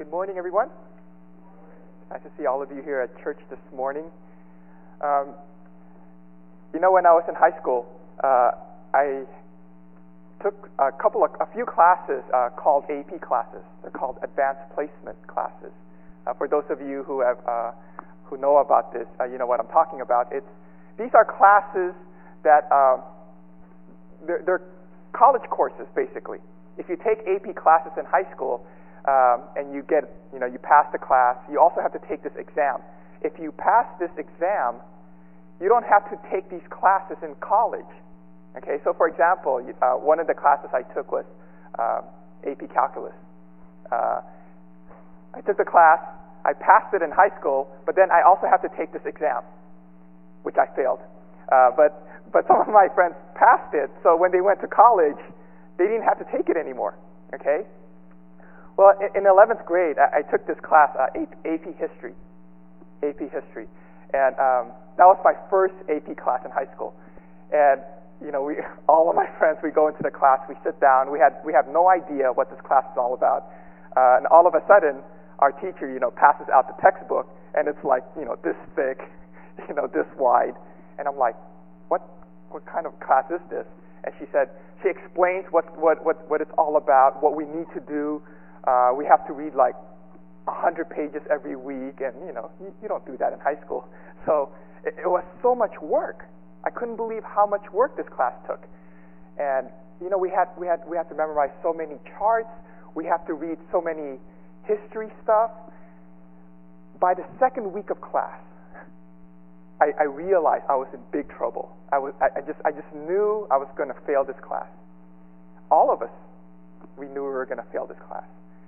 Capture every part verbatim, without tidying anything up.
Good morning, everyone. Nice to see all of you here at church this morning. Um, you know, when I was in high school, uh, I took a couple of, a few classes uh, called A P classes. They're called Advanced Placement classes. Uh, for those of you who have uh, who know about this, uh, you know what I'm talking about. It's these are classes that uh, they're, they're college courses, basically. If you take A P classes in high school um, and you get, you know, you pass the class, you also have to take this exam. If you pass this exam, you don't have to take these classes in college. Okay, so for example, uh, one of the classes I took was uh, A P Calculus. Uh, I took the class, I passed it in high school, but then I also have to take this exam, which I failed. Uh, but but some of my friends passed it, so when they went to college, they didn't have to take it anymore. Okay. Well, in, in eleventh grade, I, I took this class, uh, A P History, A P History, and um, that was my first A P class in high school. And you know, we all of my friends, we go into the class, we sit down, we had we have no idea what this class is all about, uh, and all of a sudden, our teacher, you know, passes out the textbook, and it's like, you know, this thick, you know, this wide, and I'm like, what what kind of class is this? And she said, she explains what what what, what it's all about, what we need to do. Uh, we have to read like a hundred pages every week, and you know, you, you don't do that in high school. So it, it was so much work. I couldn't believe how much work this class took. And you know, we had we had we had to memorize so many charts. We have to read so many history stuff. By the second week of class, I, I realized I was in big trouble. I was I, I just I just knew I was going to fail this class. All of us, we knew we were going to fail this class.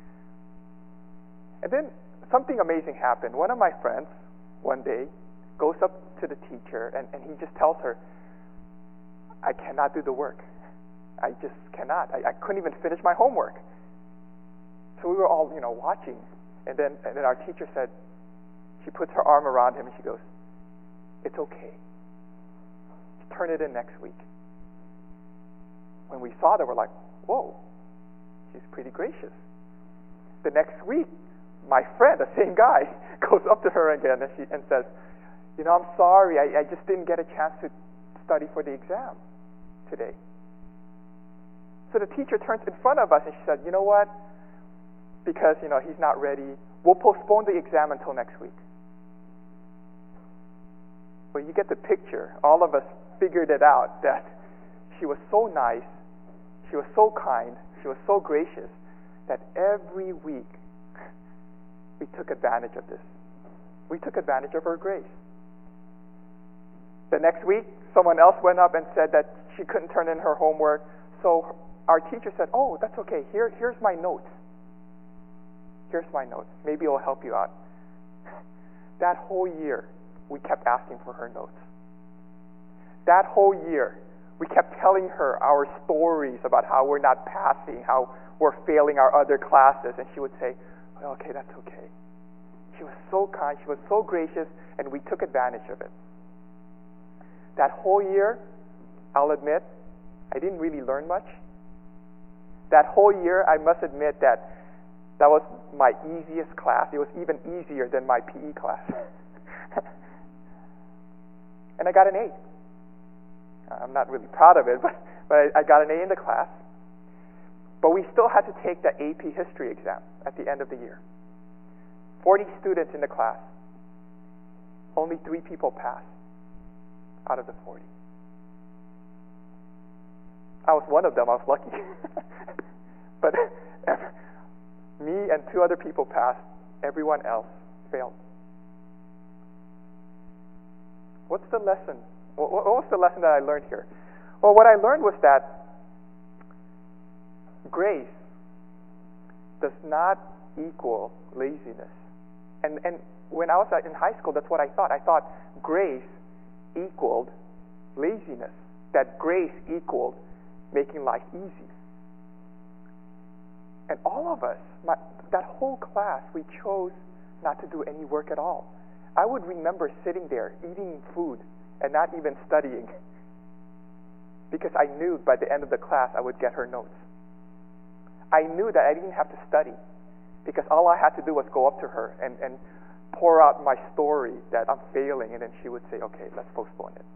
And then something amazing happened. One of my friends, one day, goes up to the teacher and, and he just tells her, I cannot do the work. I just cannot. I, I couldn't even finish my homework. So we were all, you know, watching. And then and then our teacher said, she puts her arm around him and she goes, it's okay. Turn it in next week. When we saw that, we're like, whoa, she's pretty gracious. The next week, my friend, the same guy, goes up to her again and she and says, you know, I'm sorry, I, I just didn't get a chance to study for the exam today. So the teacher turns in front of us and she said, you know what? Because, you know, he's not ready, we'll postpone the exam until next week. Well, you get the picture. All of us figured it out that she was so nice, she was so kind, she was so gracious that every week we took advantage of this. We took advantage of her grace. The next week, someone else went up and said that she couldn't turn in her homework, so our teacher said, oh, that's okay, Here, here's my notes. Here's my notes. Maybe it'll help you out. That whole year, we kept asking for her notes. That whole year, we kept telling her our stories about how we're not passing, how we're failing our other classes, and she would say, well, okay, that's okay. She was so kind, she was so gracious, and we took advantage of it. That whole year, I'll admit, I didn't really learn much. That whole year, I must admit that that was my easiest class. It was even easier than my P E class. And I got an A. I'm not really proud of it, but, but I, I got an A in the class. But we still had to take the A P History exam at the end of the year. forty students in the class. Only three people passed out of the forty. I was one of them. I was lucky. But me and two other people passed. Everyone else failed. What's the lesson? What was the lesson that I learned here? Well, what I learned was that grace does not equal laziness. And and when I was in high school, that's what I thought. I thought grace equaled laziness. That grace equaled making life easy. And all of us, my, that whole class, we chose not to do any work at all. I would remember sitting there, eating food, and not even studying, because I knew by the end of the class I would get her notes. I knew that I didn't have to study. because all I had to do was go up to her and, and pour out my story that I'm failing, and then she would say, okay, let's postpone it.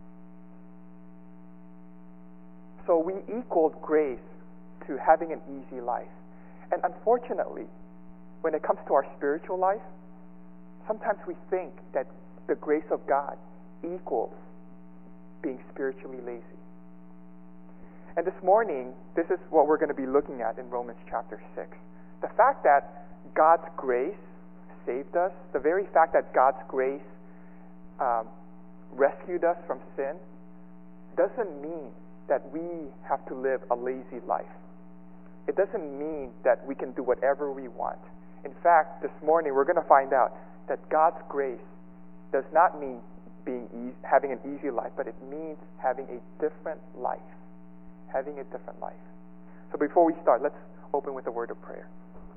So we equaled grace to having an easy life. And unfortunately, when it comes to our spiritual life, sometimes we think that the grace of God equals being spiritually lazy. And this morning, this is what we're going to be looking at in Romans chapter six. The fact that God's grace saved us, the very fact that God's grace um, rescued us from sin, doesn't mean that we have to live a lazy life. It doesn't mean that we can do whatever we want. In fact, this morning we're going to find out that God's grace does not mean being easy, having an easy life, but it means having a different life. Having a different life. So before we start, let's open with a word of prayer.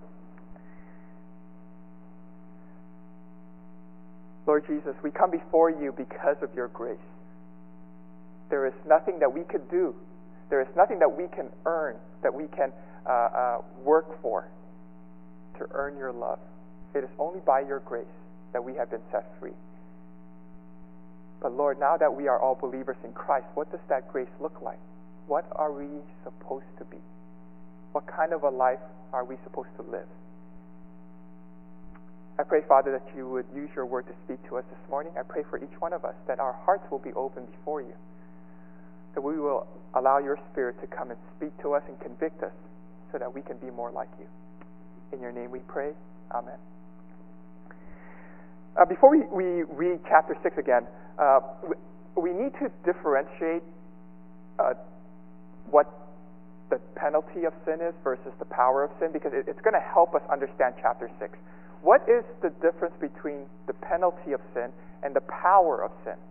Lord Jesus, we come before you because of your grace. There is nothing that we could do. There is nothing that we can earn, that we can uh, uh, work for to earn your love. It is only by your grace that we have been set free. But Lord, now that we are all believers in Christ, what does that grace look like? What are we supposed to be? What kind of a life are we supposed to live? I pray, Father, that you would use your word to speak to us this morning. I pray for each one of us that our hearts will be open before you, that we will allow your Spirit to come and speak to us and convict us so that we can be more like you. In your name we pray. Amen. Uh, before we, we read chapter six again, uh, we, we need to differentiate uh, what the penalty of sin is versus the power of sin, because it, it's going to help us understand chapter six. What is the difference between the penalty of sin and the power of sin?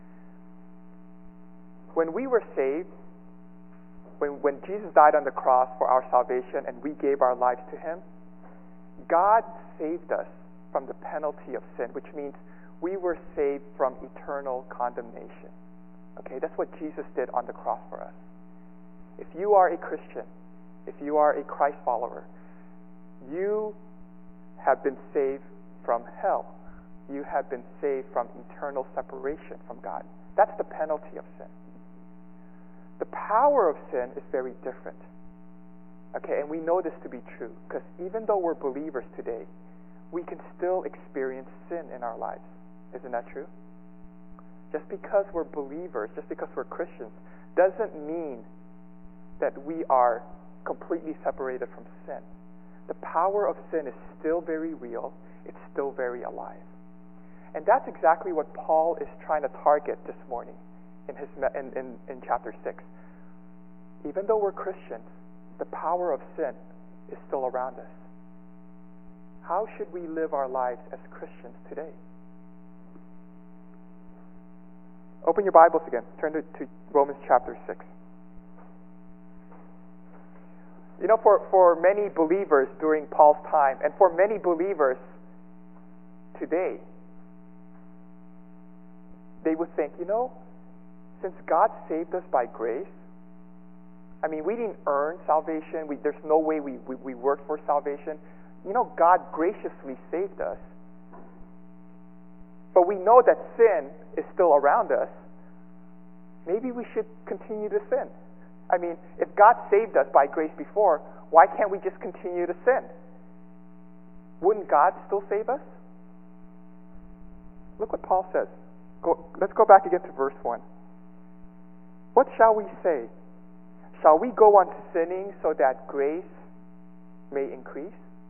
When we were saved, when, when Jesus died on the cross for our salvation and we gave our lives to him, God saved us from the penalty of sin, which means we were saved from eternal condemnation. Okay, that's what Jesus did on the cross for us. If you are a Christian, if you are a Christ follower, you have been saved from hell. You have been saved from eternal separation from God. That's the penalty of sin. The power of sin is very different. Okay, and we know this to be true because even though we're believers today, we can still experience sin in our lives. Isn't that true? Just because we're believers, just because we're Christians, doesn't mean that we are completely separated from sin. The power of sin is still very real. It's still very alive. And that's exactly what Paul is trying to target this morning in his in, in, in chapter six. Even though we're Christians, the power of sin is still around us. How should we live our lives as Christians today? Open your Bibles again. Turn to, to Romans chapter six. You know, for, for many believers during Paul's time, and for many believers today, they would think, you know, since God saved us by grace, I mean, we didn't earn salvation. We, there's no way we, we, we worked for salvation. You know, God graciously saved us. But we know that sin is still around us. Maybe we should continue to sin. I mean, if God saved us by grace before, why can't we just continue to sin? Wouldn't God still save us? Look what Paul says. Go, let's go back again to verse one. What shall we say? Shall we go on sinning so that grace may increase?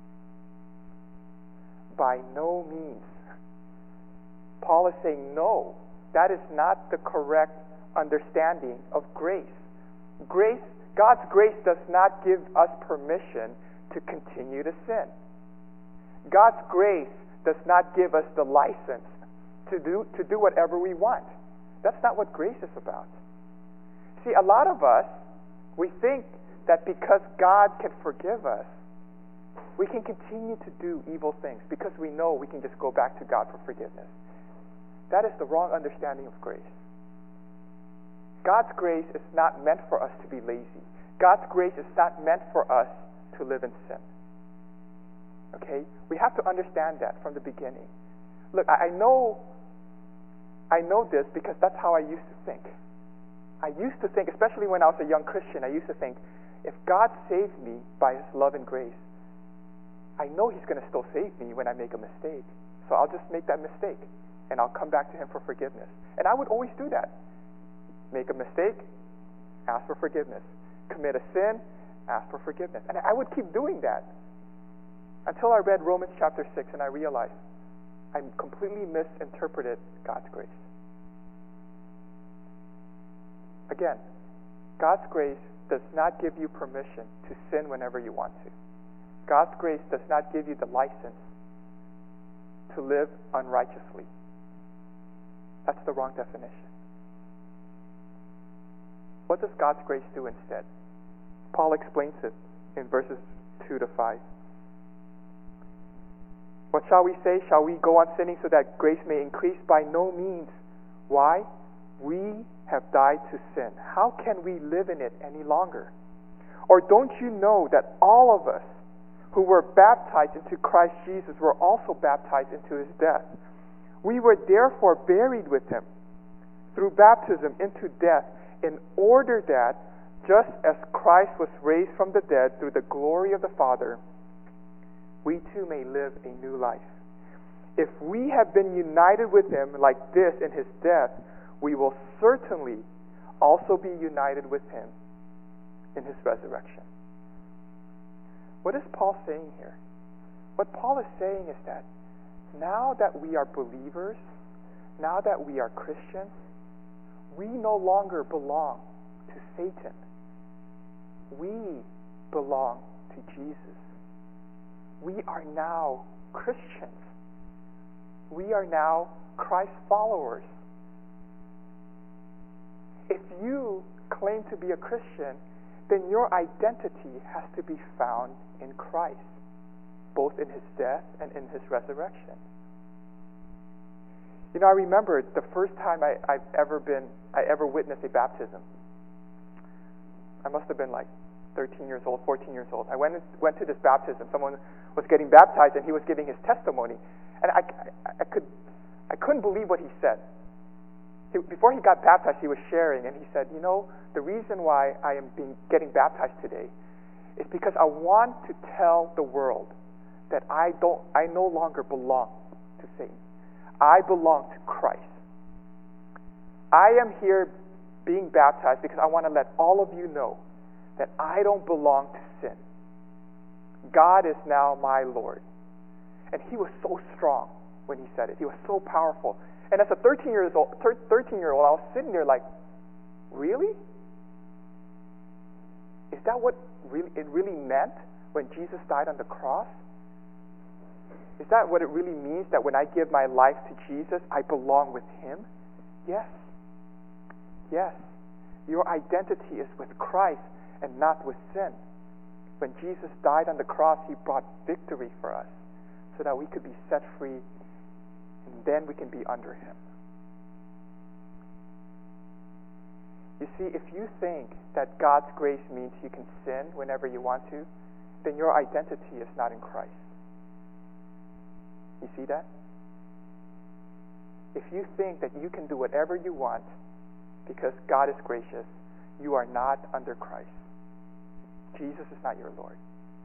By no means. Paul is saying, no, that is not the correct understanding of grace. Grace, God's grace does not give us permission to continue to sin. God's grace does not give us the license to do, to do whatever we want. That's not what grace is about. See, a lot of us, we think that because God can forgive us, we can continue to do evil things because we know we can just go back to God for forgiveness. That is the wrong understanding of grace. God's grace is not meant for us to be lazy. God's grace is not meant for us to live in sin. Okay? We have to understand that from the beginning. Look, I, I know I know this because that's how I used to think. I used to think, especially when I was a young Christian, I used to think, if God saved me by His love and grace, I know He's going to still save me when I make a mistake. So I'll just make that mistake, and I'll come back to Him for forgiveness. And I would always do that. Make a mistake, ask for forgiveness. Commit a sin, ask for forgiveness. And I would keep doing that until I read Romans chapter six, and I realized I completely misinterpreted God's grace. Again, God's grace does not give you permission to sin whenever you want to. God's grace does not give you the license to live unrighteously. That's the wrong definition. What does God's grace do instead? Paul explains it in verses two to five. What shall we say? Shall we go on sinning so that grace may increase? By no means. Why? We have died to sin. How can we live in it any longer? Or don't you know that all of us who were baptized into Christ Jesus were also baptized into His death? We were therefore buried with Him through baptism into death, in order that, just as Christ was raised from the dead through the glory of the Father, we too may live a new life. If we have been united with Him like this in His death, we will certainly also be united with Him in His resurrection. What is Paul saying here? What Paul is saying is that now that we are believers, now that we are Christians, we no longer belong to Satan. We belong to Jesus. We are now Christians. We are now Christ followers. If you claim to be a Christian, then your identity has to be found in Christ, both in His death and in His resurrection. You know, I remember the first time I, I've ever been, I ever witnessed a baptism. I must have been like thirteen years old, fourteen years old. I went went to this baptism. Someone was getting baptized, and he was giving his testimony, and I, I, I could I couldn't believe what he said. He, before he got baptized, he was sharing, and he said, "You know, the reason why I am being getting baptized today is because I want to tell the world that I don't, I no longer belong to Satan. I belong to Christ. I am here being baptized because I want to let all of you know that I don't belong to sin. God is now my Lord." And he was so strong when he said it. He was so powerful. And as a thirteen years old, thirteen year old, I was sitting there like, really? Is that what really it really meant when Jesus died on the cross? Is that what it really means, that when I give my life to Jesus, I belong with Him? Yes. Yes. Your identity is with Christ and not with sin. When Jesus died on the cross, He brought victory for us so that we could be set free, and then we can be under Him. You see, if you think that God's grace means you can sin whenever you want to, then your identity is not in Christ. You see that? If you think that you can do whatever you want because God is gracious, you are not under Christ. Jesus is not your Lord.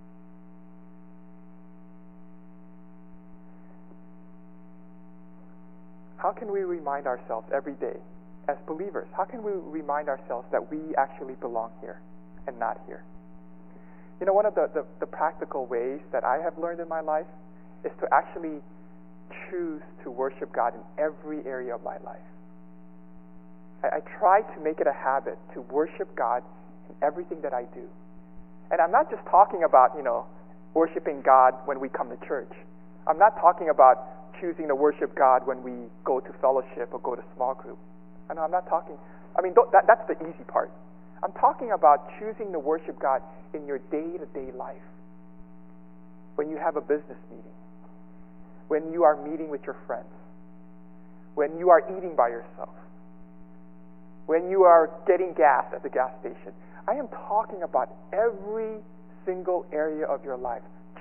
How can we remind ourselves every day, as believers, how can we remind ourselves that we actually belong here and not here? You know, one of the, the, the practical ways that I have learned in my life is to actually choose to worship God in every area of my life. I, I try to make it a habit to worship God in everything that I do. And I'm not just talking about, you know, worshiping God when we come to church. I'm not talking about choosing to worship God when we go to fellowship or go to small group. I know I'm not talking, I mean, that, that's the easy part. I'm talking about choosing to worship God in your day-to-day life. When you have a business meeting, when you are meeting with your friends, when you are eating by yourself, when you are getting gas at the gas station. I am talking about every single area of your life.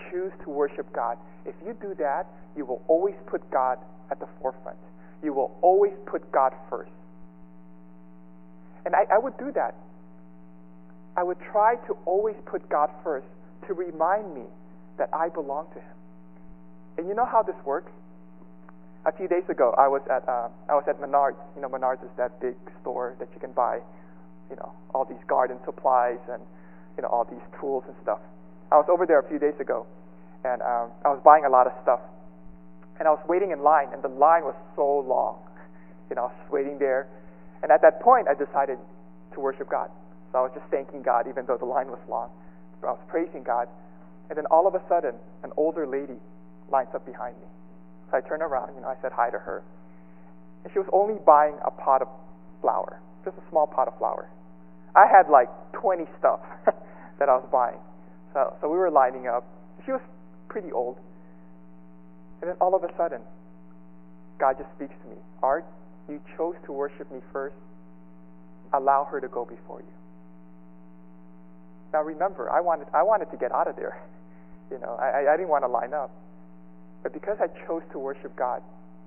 choose to worship God, if you do that, you will always put God at the forefront. You will always put God first. And I, I would do that. I would try to always put God first to remind me that I belong to Him. And you know how this works? A few days ago, I was at uh, I was at Menards. You know, Menards is that big store that you can buy, you know, all these garden supplies and, you know, all these tools and stuff. I was over there a few days ago, and um, I was buying a lot of stuff. And I was waiting in line, and the line was so long. You know, I was just waiting there. And at that point, I decided to worship God. So I was just thanking God, even though the line was long. So I was praising God. And then all of a sudden, an older lady lines up behind me. So I turned around, you know, I said hi to her. And she was only buying a pot of flour, just a small pot of flour. I had like twenty stuff that I was buying. So, so we were lining up. She was pretty old. And then all of a sudden, God just speaks to me. Art, you chose to worship me first. Allow her to go before you. Now remember, I wanted I wanted to get out of there. You know, I, I didn't want to line up. But because I chose to worship God,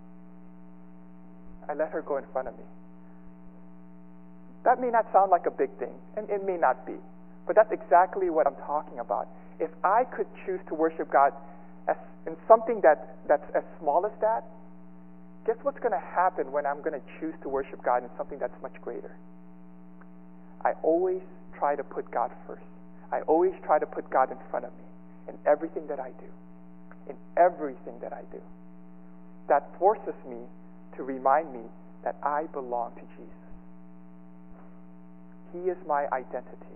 I let her go in front of me. That may not sound like a big thing, and it may not be. But that's exactly what I'm talking about. If I could choose to worship God as in something that, that's as small as that, guess what's going to happen when I'm going to choose to worship God in something that's much greater? I always try to put God first. I always try to put God in front of me in everything that I do. In everything that I do. That forces me to remind me that I belong to Jesus. He is my identity.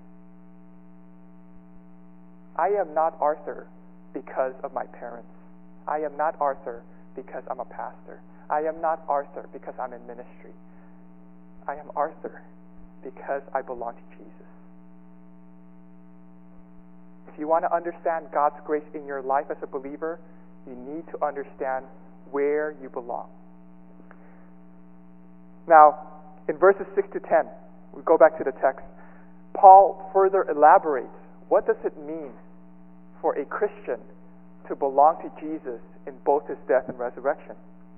I am not Arthur because of my parents. I am not Arthur because I'm a pastor. I am not Arthur because I'm in ministry. I am Arthur because I belong to Jesus. If you want to understand God's grace in your life as a believer, you need to understand where you belong. Now, in verses six to ten, we go back to the text. Paul further elaborates, what does it mean for a Christian to belong to Jesus in both His death and resurrection?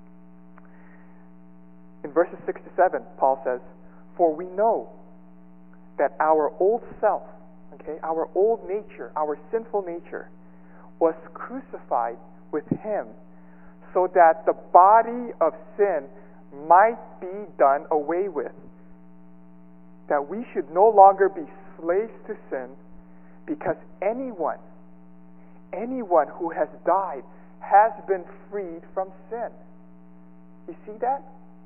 In verses six to seven, Paul says, "For we know that our old self, okay, our old nature, our sinful nature, was crucified with Him, so that the body of sin might be done away with, that we should no longer be slaves to sin, because anyone, anyone who has died has been freed from sin." You see that?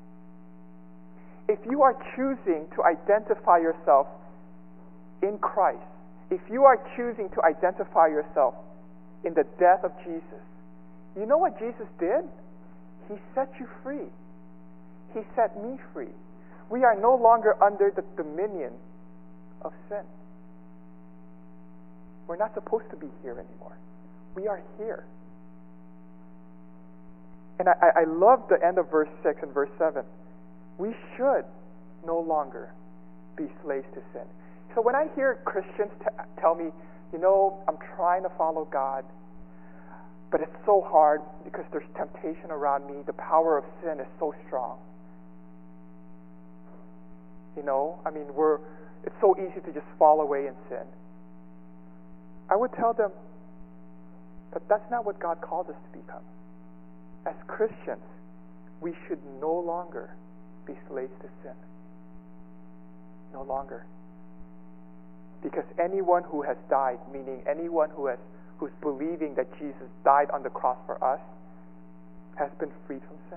If you are choosing to identify yourself in Christ, if you are choosing to identify yourself in the death of Jesus, you know what Jesus did? He set you free. He set me free. We are no longer under the dominion of sin. We're not supposed to be here anymore. We are here. And I, I love the end of verse six and verse seven. We should no longer be slaves to sin. So when I hear Christians t- tell me, you know, I'm trying to follow God, but it's so hard because there's temptation around me. The power of sin is so strong. You know, I mean, we're it's so easy to just fall away in sin. I would tell them that that's not what God called us to become. As Christians, we should no longer be slaves to sin. No longer. Because anyone who has died, meaning anyone who has who's believing that Jesus died on the cross for us, has been freed from sin.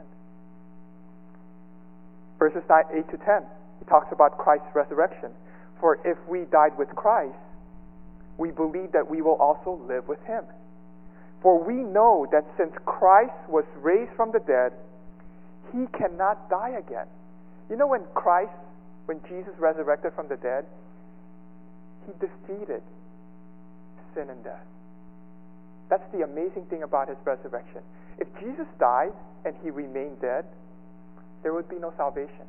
Verses eight to ten, he talks about Christ's resurrection. For if we died with Christ, we believe that we will also live with Him. For we know that since Christ was raised from the dead, He cannot die again. You know, when Christ, when Jesus resurrected from the dead, He defeated sin and death. That's the amazing thing about His resurrection. If Jesus died and He remained dead, there would be no salvation.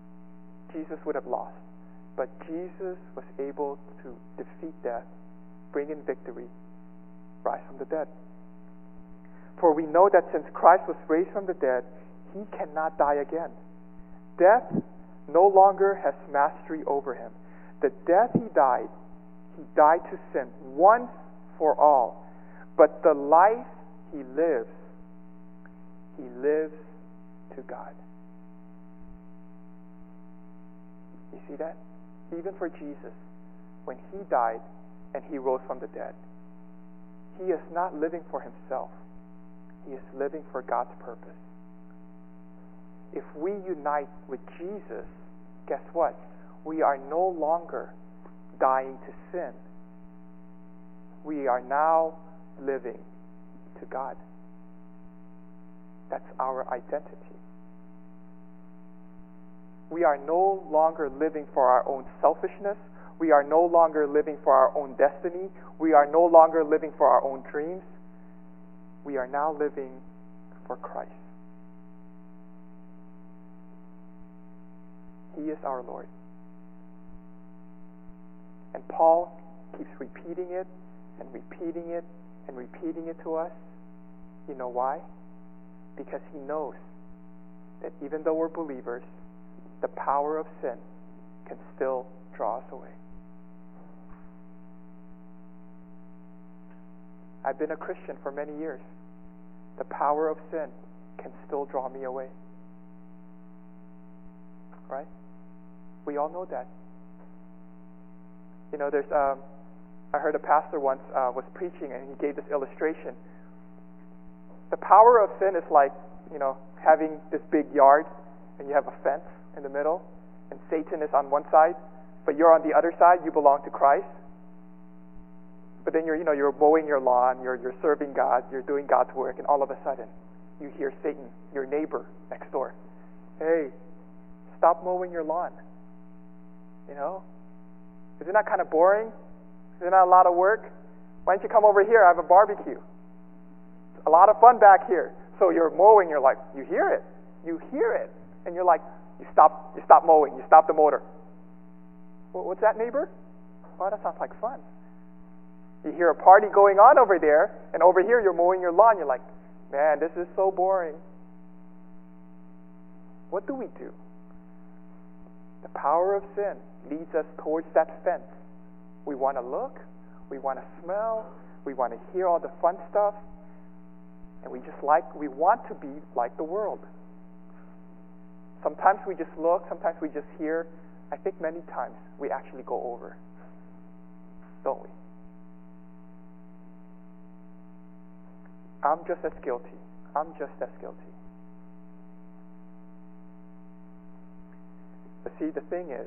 Jesus would have lost. But Jesus was able to defeat death bring in victory, rise from the dead. For we know that since Christ was raised from the dead, he cannot die again. Death no longer has mastery over him. The death he died, he died to sin once for all. But the life he lives, he lives to God. You see that? Even for Jesus, when he died and he rose from the dead, he is not living for himself. He is living for God's purpose. If we unite with Jesus, guess what? We are no longer dying to sin. We are now living to God. That's our identity. We are no longer living for our own selfishness. We are no longer living for our own destiny. We are no longer living for our own dreams. We are now living for Christ. He is our Lord. And Paul keeps repeating it and repeating it and repeating it to us. You know why? Because he knows that even though we're believers, the power of sin can still draw us away. I've been a Christian for many years. The power of sin can still draw me away. Right? We all know that. You know, there's, um, I heard a pastor once uh, was preaching and he gave this illustration. The power of sin is like, you know, having this big yard and you have a fence in the middle and Satan is on one side, but you're on the other side, you belong to Christ. But then you're, you know, you're mowing your lawn, you're, you're serving God, you're doing God's work, and all of a sudden you hear Satan, your neighbor next door. Hey, stop mowing your lawn. You know? Isn't that kind of boring? Isn't that a lot of work? Why don't you come over here? I have a barbecue. It's a lot of fun back here. So you're mowing, you're like, you hear it. You hear it. And you're like, you stop, you stop mowing, you stop the motor. Well, what's that, neighbor? Oh, that sounds like fun. You hear a party going on over there, and over here you're mowing your lawn. You're like, man, this is so boring. What do we do? The power of sin leads us towards that fence. We want to look, we want to smell, we want to hear all the fun stuff, and we just like, we want to be like the world. Sometimes we just look, sometimes we just hear. I think many times we actually go over, don't we? I'm just as guilty. I'm just as guilty. But see, the thing is,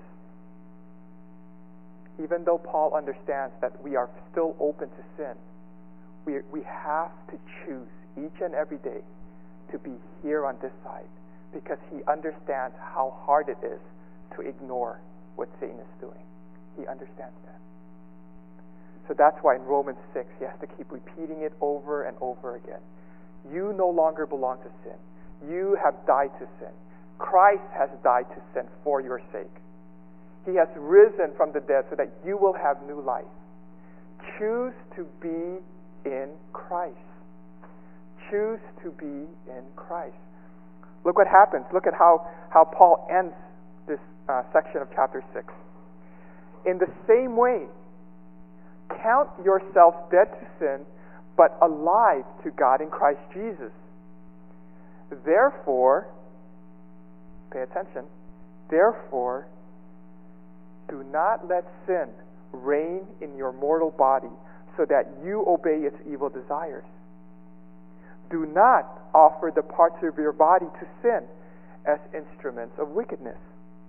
even though Paul understands that we are still open to sin, we, we have to choose each and every day to be here on this side, because he understands how hard it is to ignore what Satan is doing. He understands that. So that's why in Romans six, he has to keep repeating it over and over again. You no longer belong to sin. You have died to sin. Christ has died to sin for your sake. He has risen from the dead so that you will have new life. Choose to be in Christ. Choose to be in Christ. Look what happens. Look at how, how Paul ends this uh, section of chapter six. In the same way, count yourselves dead to sin, but alive to God in Christ Jesus. Therefore, pay attention, therefore, do not let sin reign in your mortal body so that you obey its evil desires. Do not offer the parts of your body to sin as instruments of wickedness,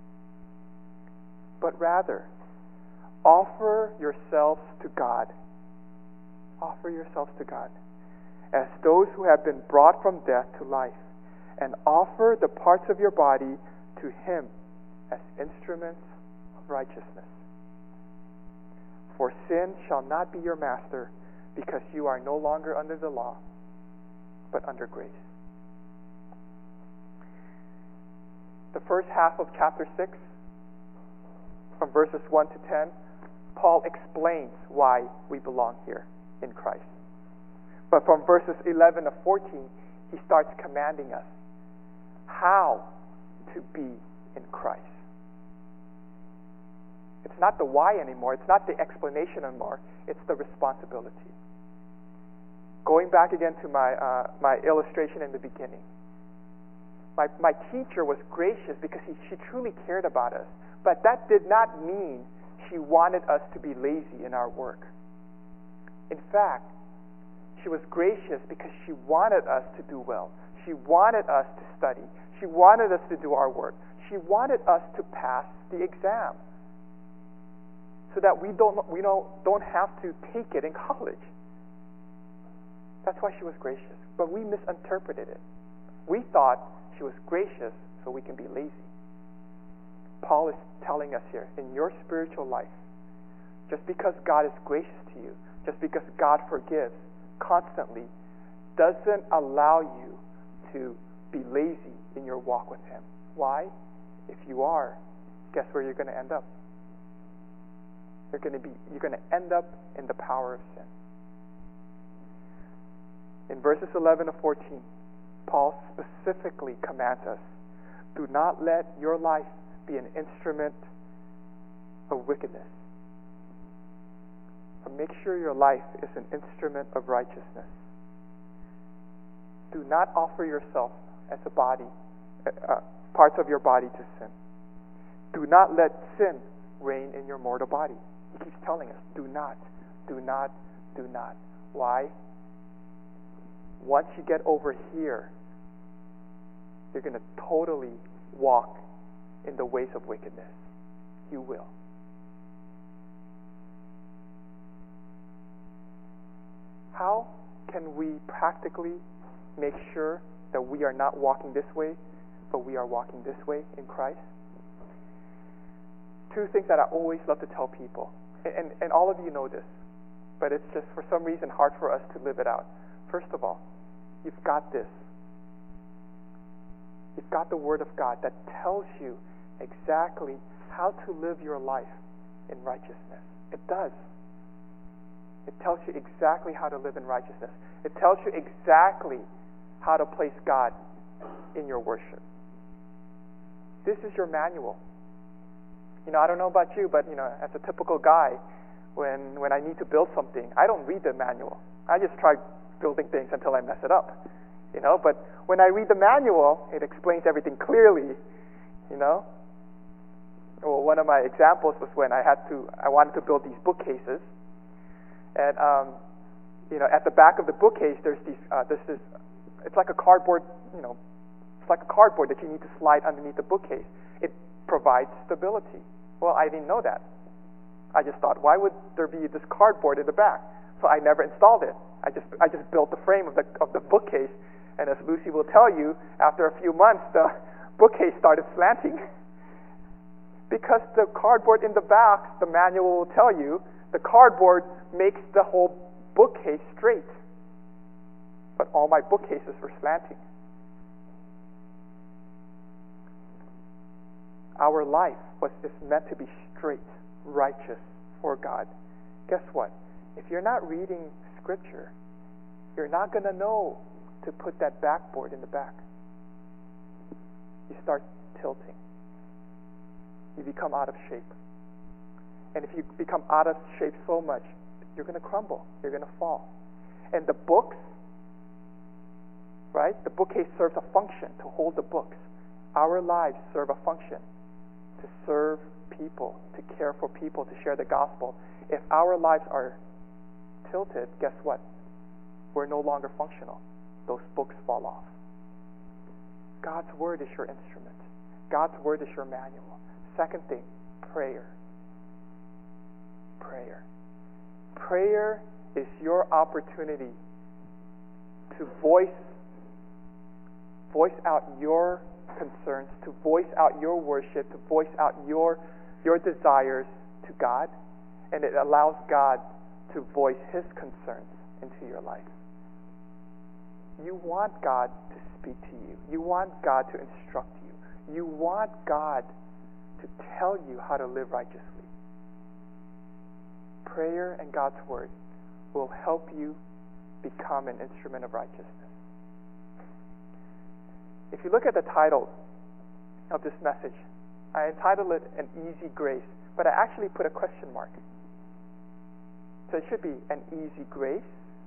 but rather offer yourselves to God. Offer yourselves to God as those who have been brought from death to life, and offer the parts of your body to Him as instruments of righteousness. For sin shall not be your master, because you are no longer under the law, but under grace. The first half of chapter six, from verses one to ten, Paul explains why we belong here in Christ. But from verses eleven to fourteen, he starts commanding us how to be in Christ. It's not the why anymore. It's not the explanation anymore. It's the responsibility. Going back again to my uh, my illustration in the beginning. My, my teacher was gracious because he, she truly cared about us. But that did not mean she wanted us to be lazy in our work. In fact, she was gracious because she wanted us to do well. She wanted us to study. She wanted us to do our work. She wanted us to pass the exam so that we don't we don't, don't have to take it in college. That's why she was gracious. But we misinterpreted it. We thought she was gracious so we can be lazy. Paul is telling us here, in your spiritual life, just because God is gracious to you, just because God forgives constantly, doesn't allow you to be lazy in your walk with Him. Why? If you are, guess where you're going to end up? You're going to be you're going to end up in the power of sin. In verses eleven to fourteen, Paul specifically commands us, do not let your life be an instrument of wickedness. But make sure your life is an instrument of righteousness. Do not offer yourself as a body, uh, parts of your body to sin. Do not let sin reign in your mortal body. He keeps telling us, do not, do not, do not. Why? Once you get over here, you're going to totally walk in the ways of wickedness. You will. How can we practically make sure that we are not walking this way, but we are walking this way in Christ? Two things that I always love to tell people, and, and, and all of you know this, but it's just for some reason hard for us to live it out. First of all, you've got this. You've got the Word of God that tells you exactly how to live your life in righteousness. It does. It tells you exactly how to live in righteousness. It tells you exactly how to place God in your worship. This is your manual. You know, I don't know about you, but you know, as a typical guy, when when I need to build something, I don't read the manual. I just try building things until I mess it up. You know, but when I read the manual, it explains everything clearly. You know, well, one of my examples was when I had to, I wanted to build these bookcases, and um, you know, at the back of the bookcase, there's these, uh, this is, it's like a cardboard, you know, it's like a cardboard that you need to slide underneath the bookcase. It provides stability. Well, I didn't know that. I just thought, why would there be this cardboard in the back? So I never installed it. I just, I just built the frame of the of the bookcase. And as Lucy will tell you, after a few months, the bookcase started slanting. Because the cardboard in the back, the manual will tell you, the cardboard makes the whole bookcase straight. But all my bookcases were slanting. Our life was is meant to be straight, righteous for God. Guess what? If you're not reading Scripture, you're not going to know to put that backboard in the back. You start tilting. You become out of shape. And if you become out of shape so much, you're going to crumble. You're going to fall. And the books, right? The bookcase serves a function to hold the books. Our lives serve a function to serve people, to care for people, to share the gospel. If our lives are tilted, guess what? We're no longer functional. Those books fall off. God's Word is your instrument. God's Word is your manual. Second thing, prayer. Prayer. Prayer is your opportunity to voice voice out your concerns, to voice out your worship, to voice out your your desires to God, and it allows God to voice His concerns into your life. You want God to speak to you. You want God to instruct you. You want God to tell you how to live righteously. prayer and God's word will help you become an instrument of righteousness. If you look at the title of this message, I entitled it An Easy Grace, but I actually put a question mark. So it should be an easy grace.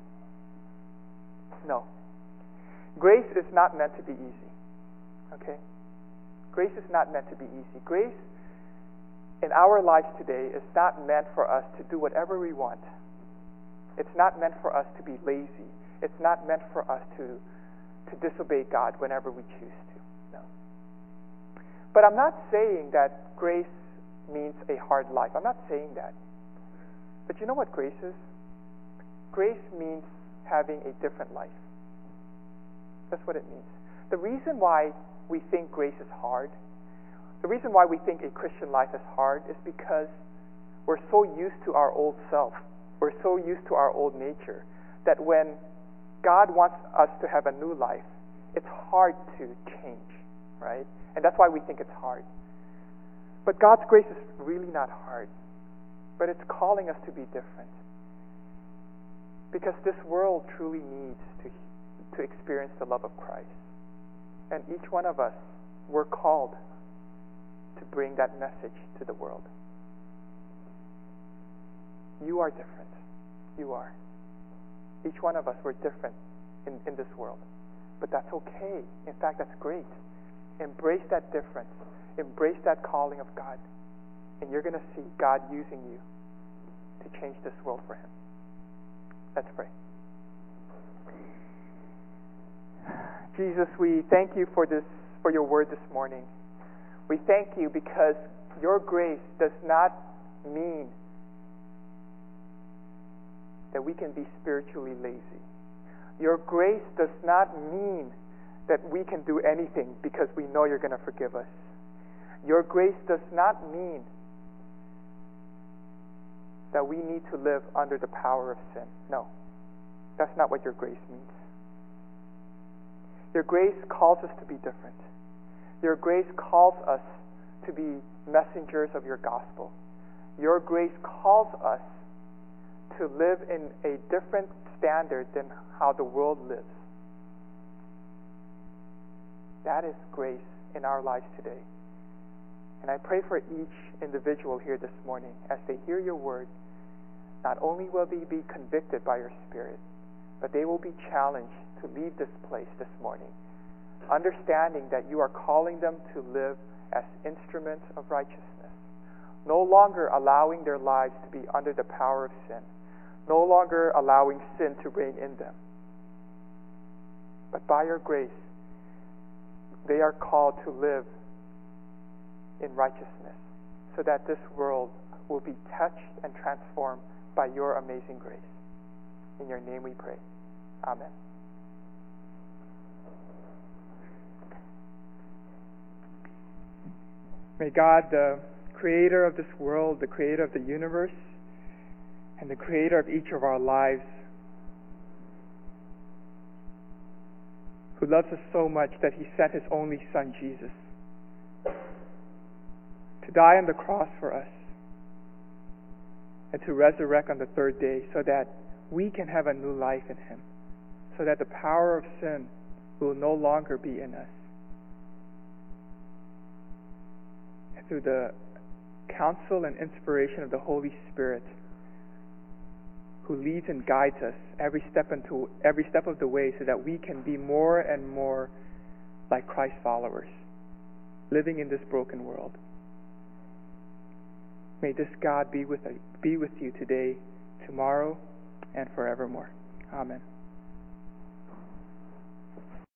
No. Grace is not meant to be easy. Okay? Grace is not meant to be easy. Grace in our lives today is not meant for us to do whatever we want. It's not meant for us to be lazy. It's not meant for us to, to disobey God whenever we choose to. No. But I'm not saying that grace means a hard life. I'm not saying that. But you know what grace is? Grace means having a different life. That's what it means. The reason why we think grace is hard, the reason why we think a Christian life is hard is because we're so used to our old self. We're so used to our old nature that when God wants us to have a new life, it's hard to change, right? And that's why we think it's hard. But God's grace is really not hard. But it's calling us to be different. Because this world truly needs to, to experience the love of Christ. And each one of us, we're called to bring that message to the world. You are different. You are. Each one of us, we're different in, in this world. But that's okay. In fact, that's great. Embrace that difference. Embrace that calling of God. And you're going to see God using you to change this world for Him. Let's pray. Jesus, we thank you for this, for your word this morning. We thank you because your grace does not mean that we can be spiritually lazy. Your grace does not mean that we can do anything because we know you're going to forgive us. Your grace does not mean that we need to live under the power of sin. No, that's not what your grace means. Your grace calls us to be different. Your grace calls us to be messengers of your gospel. Your grace calls us to live in a different standard than how the world lives. That is grace in our lives today. And I pray for each individual here this morning as they hear your word. Not only will they be convicted by your Spirit, but they will be challenged to leave this place this morning, understanding that you are calling them to live as instruments of righteousness, no longer allowing their lives to be under the power of sin, no longer allowing sin to reign in them. But by your grace, they are called to live in righteousness so that this world will be touched and transformed by your amazing grace. In your name we pray. Amen. May God, the creator of this world, the creator of the universe, and the creator of each of our lives, who loves us so much that He sent His only Son, Jesus, to die on the cross for us, and to resurrect on the third day so that we can have a new life in Him, so that the power of sin will no longer be in us. And through the counsel and inspiration of the Holy Spirit, who leads and guides us every step into every step of the way so that we can be more and more like Christ followers, living in this broken world. May this God be with, be with you today, tomorrow, and forevermore. Amen.